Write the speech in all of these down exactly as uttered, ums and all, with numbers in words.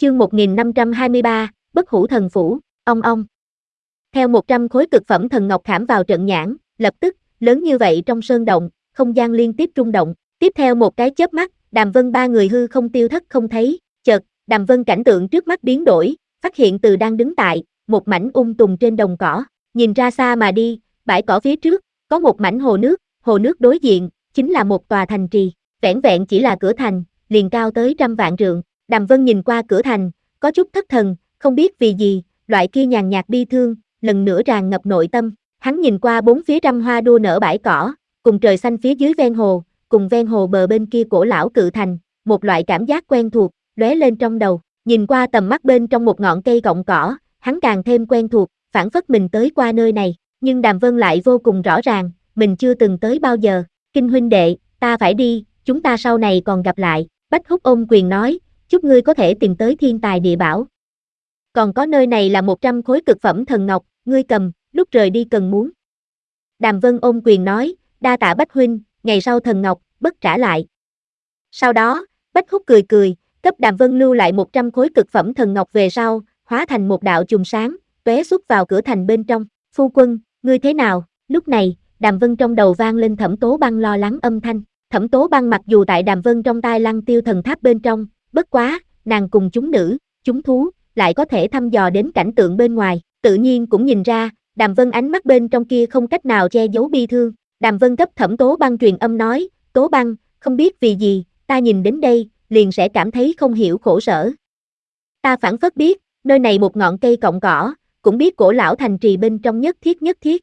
Chương một nghìn năm trăm hai mươi ba, Bất Hủ Thần Phủ, ong ong. Theo một trăm khối cực phẩm thần ngọc khảm vào trận nhãn, lập tức, lớn như vậy trong sơn động, không gian liên tiếp rung động. Tiếp theo một cái chớp mắt, Đàm Vân ba người hư không tiêu thất không thấy. Chợt, Đàm Vân cảnh tượng trước mắt biến đổi, phát hiện từ đang đứng tại một mảnh ung tùng trên đồng cỏ, nhìn ra xa mà đi, bãi cỏ phía trước có một mảnh hồ nước, hồ nước đối diện chính là một tòa thành trì, vẻn vẹn chỉ là cửa thành, liền cao tới trăm vạn trượng. Đàm Vân nhìn qua cửa thành, có chút thất thần, không biết vì gì, loại kia nhàn nhạt bi thương, lần nữa tràn ngập nội tâm. Hắn nhìn qua bốn phía trăm hoa đua nở bãi cỏ, cùng trời xanh phía dưới ven hồ, cùng ven hồ bờ bên kia cổ lão cự thành, một loại cảm giác quen thuộc lóe lên trong đầu. Nhìn qua tầm mắt bên trong một ngọn cây cọng cỏ, hắn càng thêm quen thuộc, phảng phất mình tới qua nơi này, nhưng Đàm Vân lại vô cùng rõ ràng, mình chưa từng tới bao giờ. Kinh huynh đệ, ta phải đi, chúng ta sau này còn gặp lại. Bách Húc ôm quyền nói, chúc ngươi có thể tìm tới thiên tài địa bảo. Còn có nơi này là một trăm khối cực phẩm thần ngọc, ngươi cầm, lúc rời đi cần muốn. Đàm Vân ôm quyền nói, đa tạ Bách huynh, ngày sau thần ngọc, bất trả lại. Sau đó, Bách Húc cười cười, cấp Đàm Vân lưu lại một trăm khối cực phẩm thần ngọc về sau, hóa thành một đạo chùm sáng, tóe xuất vào cửa thành bên trong. Phu quân, ngươi thế nào? Lúc này, Đàm Vân trong đầu vang lên Thẩm Tố Băng lo lắng âm thanh. Thẩm Tố Băng mặc dù tại Đàm Vân trong tai Lăng Tiêu thần tháp bên trong, bất quá, nàng cùng chúng nữ, chúng thú, lại có thể thăm dò đến cảnh tượng bên ngoài, tự nhiên cũng nhìn ra, Đàm Vân ánh mắt bên trong kia không cách nào che giấu bi thương. Đàm Vân cấp Thẩm Tố Băng truyền âm nói, Tố Băng, không biết vì gì, ta nhìn đến đây, liền sẽ cảm thấy không hiểu khổ sở. Ta phảng phất biết, nơi này một ngọn cây cọng cỏ, cũng biết cổ lão thành trì bên trong nhất thiết nhất thiết.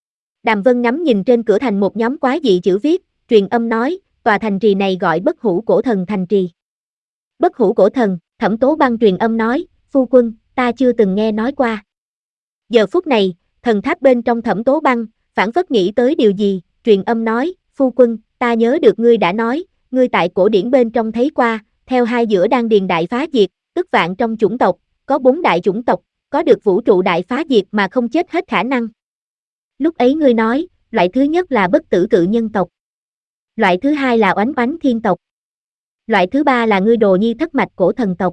Đàm Vân ngắm nhìn trên cửa thành một nhóm quái dị chữ viết, truyền âm nói, tòa thành trì này gọi Bất Hủ Cổ Thần thành trì. Bất Hủ Cổ Thần, Thẩm Tố Băng truyền âm nói, phu quân, ta chưa từng nghe nói qua. Giờ phút này, thần tháp bên trong Thẩm Tố Băng, phảng phất nghĩ tới điều gì, truyền âm nói, phu quân, ta nhớ được ngươi đã nói, ngươi tại cổ điển bên trong thấy qua, theo hai giữa đan điền đại phá diệt, tức vạn trong chủng tộc, có bốn đại chủng tộc, có được vũ trụ đại phá diệt mà không chết hết khả năng. Lúc ấy ngươi nói, loại thứ nhất là bất tử cự nhân tộc. Loại thứ hai là oánh oánh thiên tộc. Loại thứ ba là ngươi đồ nhi thất mạch cổ thần tộc.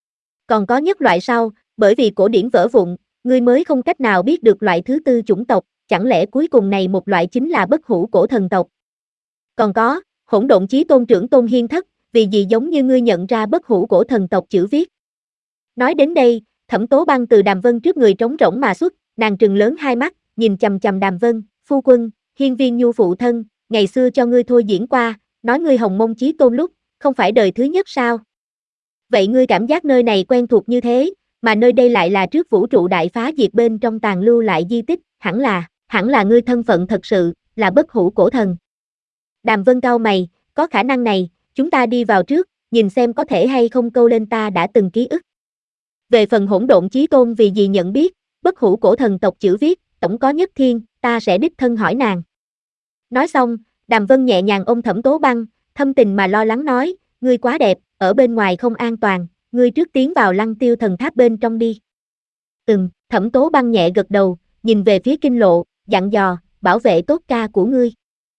Còn có nhất loại sau, bởi vì cổ điển vỡ vụn, ngươi mới không cách nào biết được loại thứ tư chủng tộc, chẳng lẽ cuối cùng này một loại chính là bất hủ cổ thần tộc. Còn có, hỗn độn chí tôn trưởng tôn hiên thất, vì gì giống như ngươi nhận ra bất hủ cổ thần tộc chữ viết. Nói đến đây, Thẩm Tố Băng từ Đàm Vân trước người trống rỗng mà xuất, nàng trừng lớn hai mắt, nhìn chằm chằm Đàm Vân, phu quân, hiên viên nhu phụ thân, ngày xưa cho ngươi thôi diễn qua, nói ngươi hồng mông chí tôn lúc, không phải đời thứ nhất sao? Vậy ngươi cảm giác nơi này quen thuộc như thế, mà nơi đây lại là trước vũ trụ đại phá diệt bên trong tàn lưu lại di tích, hẳn là, hẳn là ngươi thân phận thật sự, là bất hủ cổ thần. Đàm Vân cau mày, có khả năng này, chúng ta đi vào trước, nhìn xem có thể hay không câu lên ta đã từng ký ức. Về phần hỗn độn chí tôn vì gì nhận biết, bất hủ cổ thần tộc chữ viết, tổng có nhất thiên, ta sẽ đích thân hỏi nàng. Nói xong, Đàm Vân nhẹ nhàng ôm Thẩm Tố Băng, thâm tình mà lo lắng nói, ngươi quá đẹp, ở bên ngoài không an toàn, ngươi trước tiến vào Lăng Tiêu thần tháp bên trong đi. Ừm, Thẩm Tố Băng nhẹ gật đầu, nhìn về phía Kinh Lộ, dặn dò, bảo vệ tốt ca của ngươi.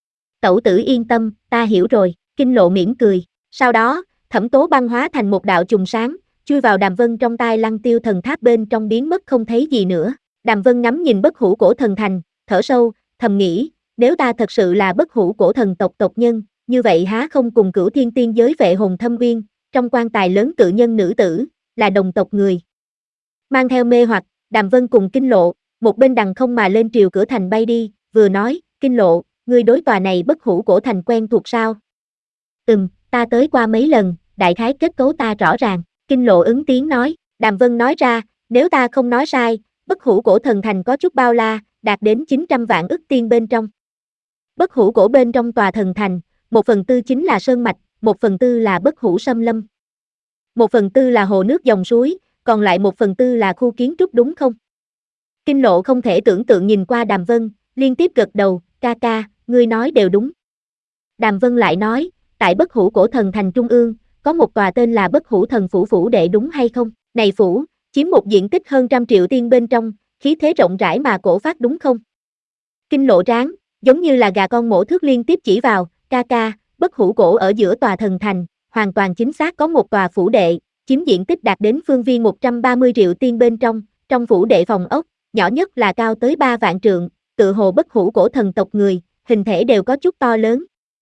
Tẩu tử yên tâm, ta hiểu rồi, Kinh Lộ mỉm cười. Sau đó, Thẩm Tố Băng hóa thành một đạo chùm sáng, chui vào Đàm Vân trong tai Lăng Tiêu thần tháp bên trong biến mất không thấy gì nữa. Đàm Vân ngắm nhìn bất hủ cổ thần thành, thở sâu, thầm nghĩ, nếu ta thật sự là bất hủ cổ thần tộc tộc nhân, như vậy há không cùng Cửu Thiên Tiên giới vệ hồn thâm uyên, trong quan tài lớn cự nhân nữ tử, là đồng tộc người. Mang theo mê hoặc, Đàm Vân cùng Kinh Lộ, một bên đằng không mà lên triều cửa thành bay đi, vừa nói, Kinh Lộ, ngươi đối tòa này bất hủ cổ thành quen thuộc sao? Ừm, ta tới qua mấy lần, đại khái kết cấu ta rõ ràng, Kinh Lộ ứng tiếng nói, Đàm Vân nói ra, nếu ta không nói sai, bất hủ cổ thần thành có chút bao la, đạt đến chín trăm vạn ức tiên bên trong. Bất hủ cổ bên trong tòa thần thành, một phần tư chính là sơn mạch, một phần tư là bất hủ xâm lâm. Một phần tư là hồ nước dòng suối, còn lại một phần tư là khu kiến trúc đúng không? Kinh Lộ không thể tưởng tượng nhìn qua Đàm Vân, liên tiếp gật đầu, ca ca, ngươi nói đều đúng. Đàm Vân lại nói, tại bất hủ cổ thần thành trung ương, có một tòa tên là bất hủ thần phủ phủ đệ đúng hay không? Này phủ, chiếm một diện tích hơn trăm triệu tiên bên trong, khí thế rộng rãi mà cổ phát đúng không? Kinh Lộ tráng, giống như là gà con mổ thước liên tiếp chỉ vào, ca ca, bất hủ cổ ở giữa tòa thần thành, hoàn toàn chính xác có một tòa phủ đệ, chiếm diện tích đạt đến phương viên một trăm ba mươi triệu tiên bên trong, trong phủ đệ phòng ốc, nhỏ nhất là cao tới ba vạn trượng, tự hồ bất hủ cổ thần tộc người, hình thể đều có chút to lớn.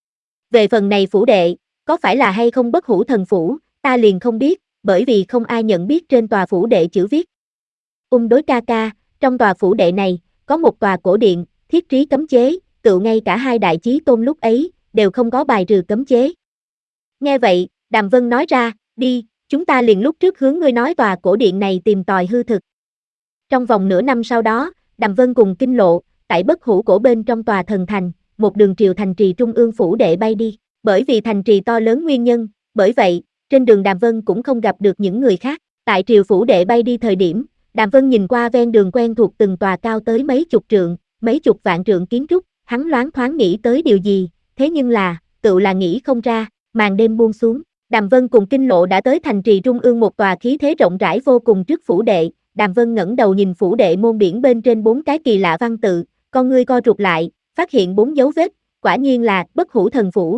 Về phần này phủ đệ, có phải là hay không bất hủ thần phủ, ta liền không biết, bởi vì không ai nhận biết trên tòa phủ đệ chữ viết. Ung đối ca ca, trong tòa phủ đệ này, có một tòa cổ điện, thiết trí cấm chế, tự ngay cả hai đại chí tôn lúc ấy, đều không có bài trừ cấm chế. Nghe vậy, Đàm Vân nói ra, đi, chúng ta liền lúc trước hướng ngươi nói tòa cổ điện này tìm tòi hư thực. Trong vòng nửa năm sau đó, Đàm Vân cùng Kinh Lộ, tại bất hủ cổ bên trong tòa thần thành, một đường triều thành trì trung ương phủ đệ bay đi, bởi vì thành trì to lớn nguyên nhân, bởi vậy, trên đường Đàm Vân cũng không gặp được những người khác, tại triều phủ đệ bay đi thời điểm, Đàm Vân nhìn qua ven đường quen thuộc từng tòa cao tới mấy chục trượng, mấy chục vạn trượng kiến trúc, hắn loáng thoáng nghĩ tới điều gì, thế nhưng là, tự là nghĩ không ra, màn đêm buông xuống, Đàm Vân cùng Kinh Lộ đã tới thành trì trung ương một tòa khí thế rộng rãi vô cùng trước phủ đệ, Đàm Vân ngẩng đầu nhìn phủ đệ môn biển bên trên bốn cái kỳ lạ văn tự, con ngươi co rụt lại, phát hiện bốn dấu vết, quả nhiên là bất hủ thần phủ.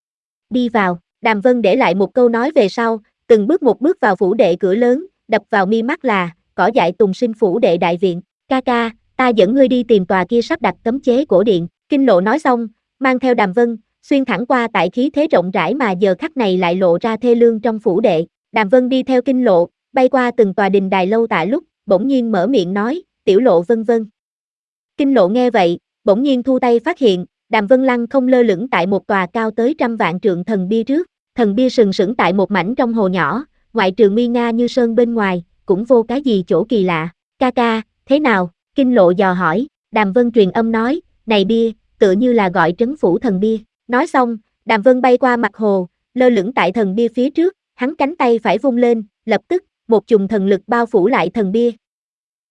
Đi vào, Đàm Vân để lại một câu nói về sau, từng bước một bước vào phủ đệ cửa lớn, đập vào mi mắt là cỏ dại tùng sinh phủ đệ đại viện, ca ca, ta dẫn ngươi đi tìm tòa kia sắp đặt cấm chế cổ điện, Kinh Lộ nói xong, mang theo Đàm Vân, xuyên thẳng qua tại khí thế rộng rãi mà giờ khắc này lại lộ ra thê lương trong phủ đệ, Đàm Vân đi theo Kinh Lộ, bay qua từng tòa đình đài lâu tại lúc, bỗng nhiên mở miệng nói, tiểu Lộ vân vân. Kinh Lộ nghe vậy, bỗng nhiên thu tay phát hiện, Đàm Vân lăng không lơ lửng tại một tòa cao tới trăm vạn trượng thần bia trước, thần bia sừng sững tại một mảnh trong hồ nhỏ, ngoại trừ nguy nga như sơn bên ngoài, cũng vô cái gì chỗ kỳ lạ, ca ca, thế nào, Kinh Lộ dò hỏi, Đàm Vân truyền âm nói, này bia, tựa như là gọi trấn phủ thần bia, nói xong, Đàm Vân bay qua mặt hồ, lơ lửng tại thần bia phía trước, hắn cánh tay phải vung lên, lập tức, một chùm thần lực bao phủ lại thần bia,